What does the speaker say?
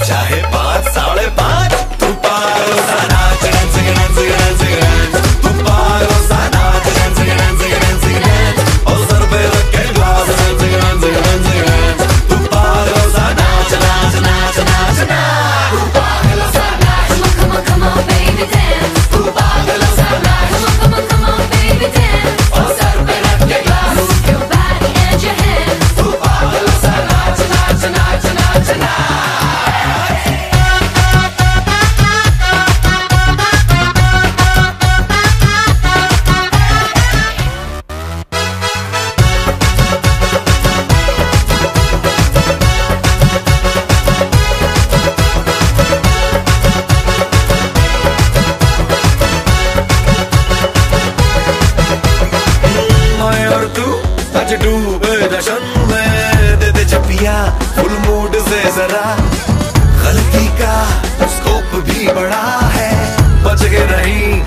चाहे 5 साढ़े 5, तू पागल सा नाच डांस तू पागल सा नाच डांस और सर पे रख के ग्लास डांस तू पागल सा नाच नाच नाच नाच नाच तू पागल सा नाच Come on, baby, dance. तू पागल सा नाच Come on, baby, dance. और सर पे रख के glass Move your body and your hands. तू पागल सा नाच नाच नाच नाच नाच मैं और तू आज डूबे जश्न में दे दे चपिया फुल मूड से जरा गलती का स्कोप भी बड़ा है बच के नहीं